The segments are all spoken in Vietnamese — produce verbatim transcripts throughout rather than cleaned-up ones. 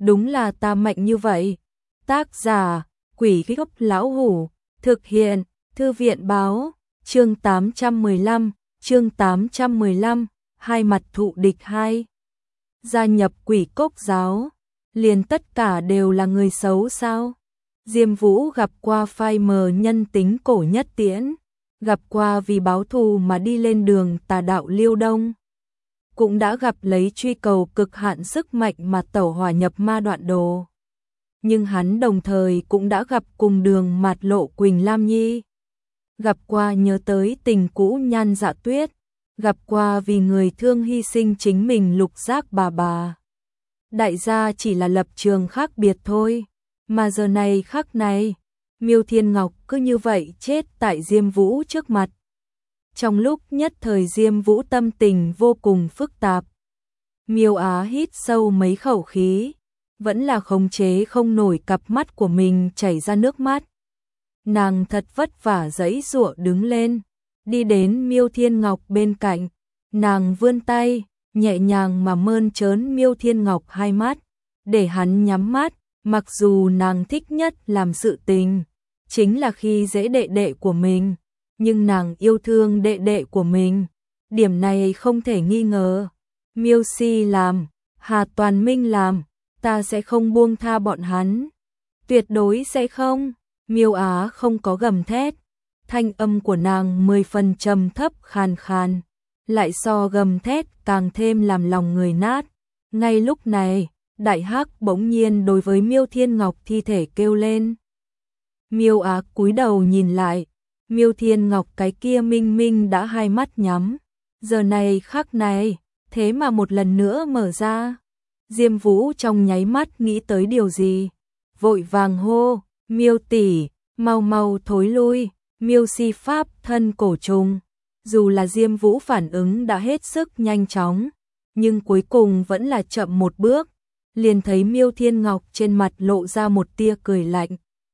đúng là ta mạnh như vậy. Tác giả, Quỷ Gốc Lão Hủ, thực hiện, Thư viện báo, chương tám trăm mười lăm, chương tám trăm mười lăm, hai mặt thụ địch hai. Gia nhập Quỷ Cốc giáo, liền tất cả đều là người xấu sao? Diêm Vũ gặp qua phai mờ nhân tính cổ nhất tiễn, gặp qua vì báo thù mà đi lên đường tà đạo Liêu Đông, cũng đã gặp lấy truy cầu cực hạn sức mạnh mà tẩu hỏa nhập ma Đoạn Đồ. Nhưng hắn đồng thời cũng đã gặp cùng đường mạt lộ Quỳnh Lam Nhi, gặp qua nhớ tới tình cũ Nhan Dạ Tuyết, gặp qua vì người thương hy sinh chính mình Lục Giác bà bà. Đại gia chỉ là lập trường khác biệt thôi, mà giờ này khắc này, Miêu Thiên Ngọc cứ như vậy chết tại Diêm Vũ trước mặt. Trong lúc nhất thời Diêm Vũ tâm tình vô cùng phức tạp. Miêu Á hít sâu mấy khẩu khí, vẫn là khống chế không nổi cặp mắt của mình chảy ra nước mắt. Nàng thật vất vả giãy giụa đứng lên, đi đến Miêu Thiên Ngọc bên cạnh, nàng vươn tay, nhẹ nhàng mà mơn trớn Miêu Thiên Ngọc hai mắt, để hắn nhắm mắt. Mặc dù nàng thích nhất làm sự tình, chính là khi dễ đệ đệ của mình, nhưng nàng yêu thương đệ đệ của mình, điểm này không thể nghi ngờ. Miêu Si làm, Hà Toàn Minh làm, ta sẽ không buông tha bọn hắn. Tuyệt đối sẽ không. Miêu Á không có gầm thét, thanh âm của nàng mười phần trầm thấp khàn khàn, lại so gầm thét càng thêm làm lòng người nát. Ngay lúc này, Đại Hắc bỗng nhiên đối với Miêu Thiên Ngọc thi thể kêu lên. Miêu Á cúi đầu nhìn lại, Miêu Thiên Ngọc cái kia minh minh đã hai mắt nhắm, giờ này khắc này, thế mà một lần nữa mở ra. Diêm Vũ trong nháy mắt nghĩ tới điều gì, vội vàng hô, Miêu tỷ, mau mau thối lui. Miêu Si pháp thân cổ trùng. Dù là Diêm Vũ phản ứng đã hết sức nhanh chóng, nhưng cuối cùng vẫn là chậm một bước. Liền thấy Miêu Thiên Ngọc trên mặt lộ ra một tia cười lạnh.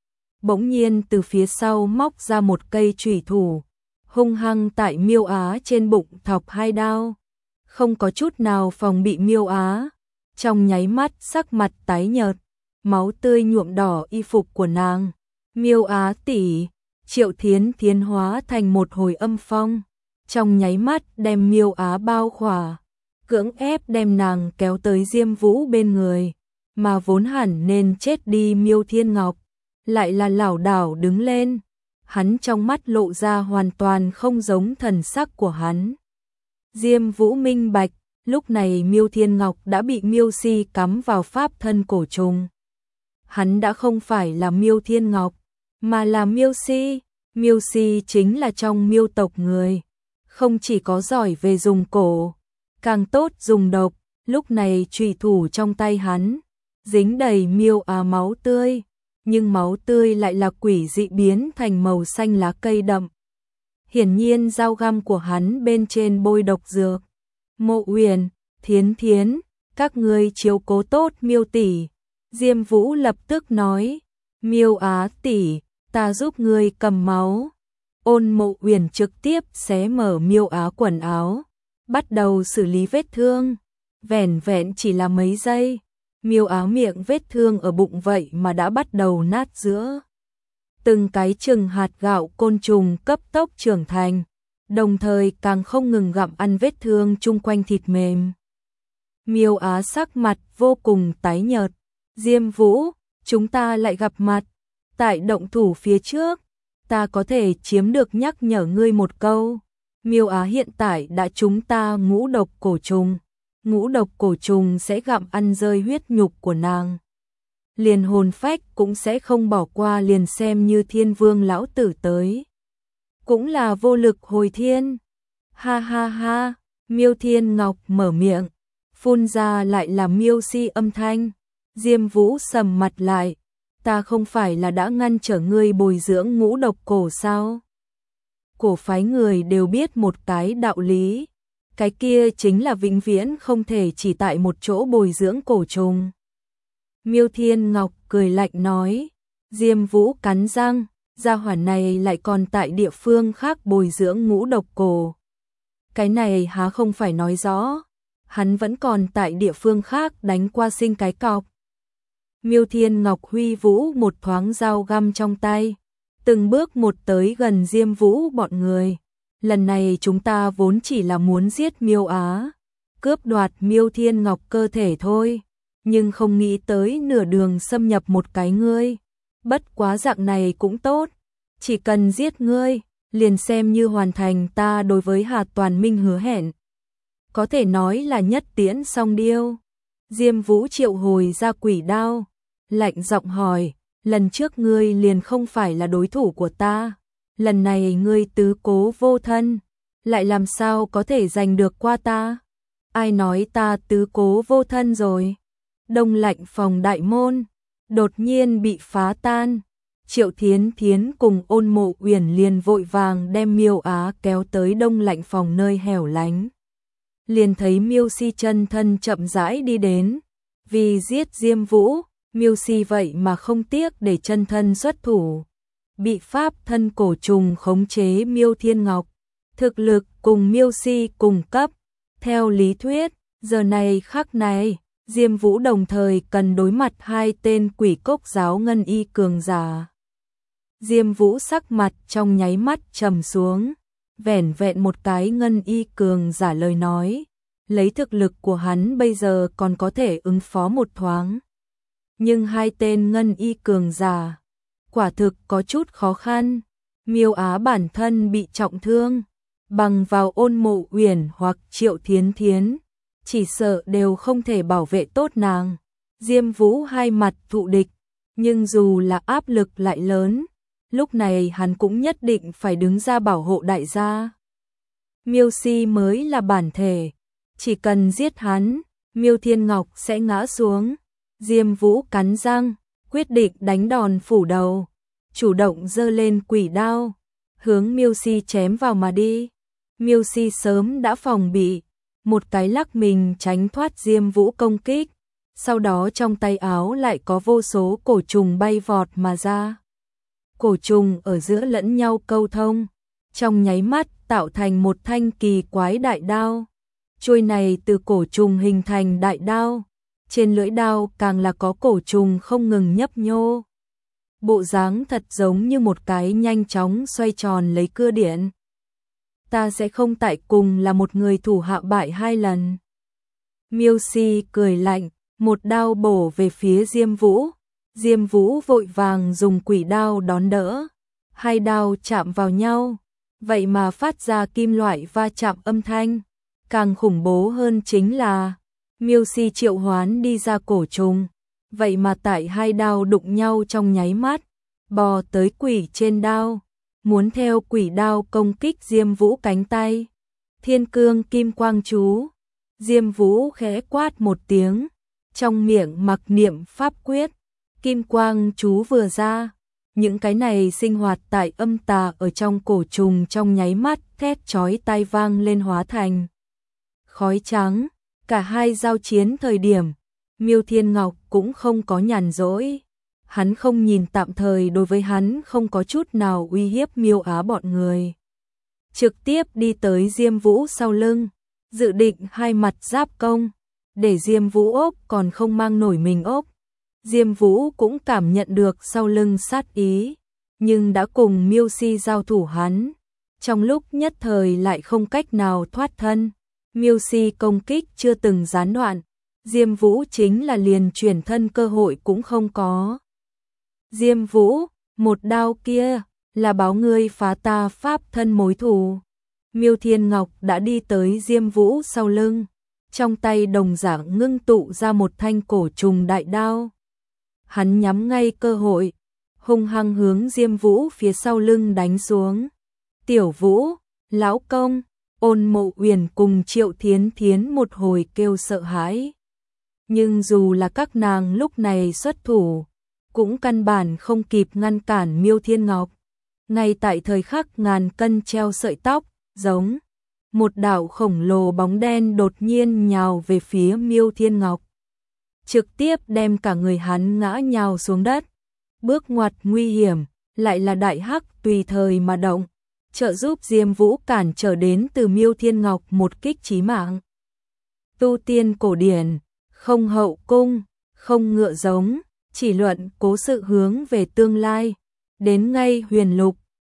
Bỗng nhiên từ phía sau móc ra một cây chủy thủ, hung hăng tại Miêu Á trên bụng thọc hai đao. Không có chút nào phòng bị Miêu Á, trong nháy mắt sắc mặt tái nhợt, máu tươi nhuộm đỏ y phục của nàng. Miêu Á tỷ, Triệu Thiến Thiến hóa thành một hồi âm phong, trong nháy mắt đem Miêu Á bao khỏa, cưỡng ép đem nàng kéo tới Diêm Vũ bên người, mà vốn hẳn nên chết đi Miêu Thiên Ngọc, lại là lảo đảo đứng lên, hắn trong mắt lộ ra hoàn toàn không giống thần sắc của hắn. Diêm Vũ minh bạch, lúc này Miêu Thiên Ngọc đã bị Miêu Si cắm vào pháp thân cổ trùng. Hắn đã không phải là Miêu Thiên Ngọc, mà là Miêu Si. Miêu Si chính là trong Miêu tộc người, không chỉ có giỏi về dùng cổ, càng tốt dùng độc. Lúc này chủy thủ trong tay hắn dính đầy Miêu Á máu tươi, nhưng máu tươi lại là quỷ dị biến thành màu xanh lá cây đậm. Hiển nhiên dao găm của hắn bên trên bôi độc dược. Mộ Uyển, Thiến Thiến, các ngươi chiếu cố tốt Miêu tỷ. Diêm Vũ lập tức nói, Miêu Á tỷ, ta giúp ngươi cầm máu. Ôn Mộ Uyển trực tiếp xé mở Miêu Á quần áo, bắt đầu xử lý vết thương. Vẻn vẹn chỉ là mấy giây, Miêu Á miệng vết thương ở bụng vậy mà đã bắt đầu nát giữa. Từng cái chừng hạt gạo côn trùng cấp tốc trưởng thành, đồng thời càng không ngừng gặm ăn vết thương chung quanh thịt mềm. Miêu Á sắc mặt vô cùng tái nhợt. Diêm Vũ, chúng ta lại gặp mặt. Tại động thủ phía trước, ta có thể chiếm được nhắc nhở ngươi một câu. Miêu Á hiện tại đã trúng ta ngũ độc cổ trùng. Ngũ độc cổ trùng sẽ gặm ăn rơi huyết nhục của nàng. Liền hồn phách cũng sẽ không bỏ qua, liền xem như Thiên Vương lão tử tới, cũng là vô lực hồi thiên. Ha ha ha, Miêu Thiên Ngọc mở miệng, phun ra lại là Miêu Si âm thanh. Diêm Vũ sầm mặt lại, ta không phải là đã ngăn trở ngươi bồi dưỡng ngũ độc cổ sao? Cổ phái người đều biết một cái đạo lý, cái kia chính là vĩnh viễn không thể chỉ tại một chỗ bồi dưỡng cổ trùng. Miêu Thiên Ngọc cười lạnh nói. Diêm Vũ cắn răng, gia hỏa này lại còn tại địa phương khác bồi dưỡng ngũ độc cổ. Cái này há không phải nói rõ, hắn vẫn còn tại địa phương khác đánh qua sinh cái cọc. Miêu Thiên Ngọc huy vũ một thoáng dao găm trong tay, từng bước một tới gần Diêm Vũ bọn người. Lần này chúng ta vốn chỉ là muốn giết Miêu Á, cướp đoạt Miêu Thiên Ngọc cơ thể thôi, nhưng không nghĩ tới nửa đường xâm nhập một cái ngươi. Bất quá dạng này cũng tốt, chỉ cần giết ngươi, liền xem như hoàn thành ta đối với Hà Toàn Minh hứa hẹn. Có thể nói là nhất tiễn song điêu. Diêm Vũ triệu hồi ra quỷ đao, lạnh giọng hỏi, lần trước ngươi liền không phải là đối thủ của ta, lần này ngươi tứ cố vô thân, lại làm sao có thể giành được qua ta? Ai nói ta tứ cố vô thân rồi? Đông Lạnh phòng đại môn đột nhiên bị phá tan. Triệu Thiến Thiến cùng Ôn Mộ Uyển liền vội vàng đem Miêu Á kéo tới Đông Lạnh phòng nơi hẻo lánh. Liền thấy Miêu Si chân thân chậm rãi đi đến, vì giết Diêm Vũ, Miêu Si vậy mà không tiếc để chân thân xuất thủ. Bị pháp thân cổ trùng khống chế Miêu Thiên Ngọc, thực lực cùng Miêu Si cùng cấp. Theo lý thuyết, giờ này khắc này, Diêm Vũ đồng thời cần đối mặt hai tên quỷ cốc giáo ngân y cường giả. Diêm Vũ sắc mặt trong nháy mắt trầm xuống, vẻn vẹn một cái ngân y cường giả lời nói, lấy thực lực của hắn bây giờ còn có thể ứng phó một thoáng. Nhưng hai tên ngân y cường giả, quả thực có chút khó khăn. Miêu Á bản thân bị trọng thương, bằng vào Ôn Mộ Uyển hoặc Triệu Thiến Thiến, chỉ sợ đều không thể bảo vệ tốt nàng. Diêm Vũ hai mặt thụ địch, nhưng dù là áp lực lại lớn, lúc này hắn cũng nhất định phải đứng ra bảo hộ đại gia. Miêu Si mới là bản thể, chỉ cần giết hắn, Miêu Thiên Ngọc sẽ ngã xuống. Diêm Vũ cắn răng, quyết định đánh đòn phủ đầu, chủ động giơ lên quỷ đao, hướng Miêu Si chém vào mà đi. Miêu Si sớm đã phòng bị, một cái lắc mình tránh thoát Diêm Vũ công kích, sau đó trong tay áo lại có vô số cổ trùng bay vọt mà ra. Cổ trùng ở giữa lẫn nhau câu thông, trong nháy mắt tạo thành một thanh kỳ quái đại đao. Chuôi này từ cổ trùng hình thành đại đao, trên lưỡi đao càng là có cổ trùng không ngừng nhấp nhô. Bộ dáng thật giống như một cái nhanh chóng xoay tròn lấy cưa điện. Ta sẽ không tại cùng là một người thủ hạ bại hai lần. Miêu Si cười lạnh, một đao bổ về phía Diêm Vũ. Diêm Vũ vội vàng dùng quỷ đao đón đỡ. Hai đao chạm vào nhau, vậy mà phát ra kim loại va chạm âm thanh. Càng khủng bố hơn chính là Miêu Si triệu hoán đi ra cổ trùng, vậy mà tại hai đao đụng nhau trong nháy mắt, bò tới quỷ trên đao, muốn theo quỷ đao công kích Diêm Vũ cánh tay. Thiên cương kim quang chú. Diêm Vũ khẽ quát một tiếng, trong miệng mặc niệm pháp quyết, kim quang chú vừa ra, những cái này sinh hoạt tại âm tà ở trong cổ trùng trong nháy mắt thét chói tai vang lên hóa thành khói trắng. Cả hai giao chiến thời điểm, Miêu Thiên Ngọc cũng không có nhàn rỗi. Hắn không nhìn tạm thời đối với hắn không có chút nào uy hiếp Miêu Á bọn người. Trực tiếp đi tới Diêm Vũ sau lưng, dự định hai mặt giáp công, để Diêm Vũ ốc còn không mang nổi mình ốc. Diêm Vũ cũng cảm nhận được sau lưng sát ý, nhưng đã cùng Miêu Si giao thủ hắn, trong lúc nhất thời lại không cách nào thoát thân. Miêu Si công kích chưa từng gián đoạn, Diêm Vũ chính là liền chuyển thân cơ hội cũng không có. Diêm Vũ, một đao kia là báo ngươi phá ta pháp thân mối thù. Miêu Thiên Ngọc đã đi tới Diêm Vũ sau lưng, trong tay đồng dạng ngưng tụ ra một thanh cổ trùng đại đao. Hắn nhắm ngay cơ hội, hung hăng hướng Diêm Vũ phía sau lưng đánh xuống. Tiểu Vũ, lão công. Ôn Mộ Uyển cùng Triệu Thiến Thiến một hồi kêu sợ hãi. Nhưng dù là các nàng lúc này xuất thủ, cũng căn bản không kịp ngăn cản Miêu Thiên Ngọc. Ngay tại thời khắc ngàn cân treo sợi tóc, giống một đạo khổng lồ bóng đen đột nhiên nhào về phía Miêu Thiên Ngọc, trực tiếp đem cả người hắn ngã nhào xuống đất. Bước ngoặt nguy hiểm, lại là đại hắc tùy thời mà động, trợ giúp Diêm Vũ cản trở đến từ Miêu Thiên Ngọc một kích chí mạng. Tu tiên cổ điển, không hậu cung, không ngựa giống, chỉ luận cố sự hướng về tương lai. Đến ngay huyền lục,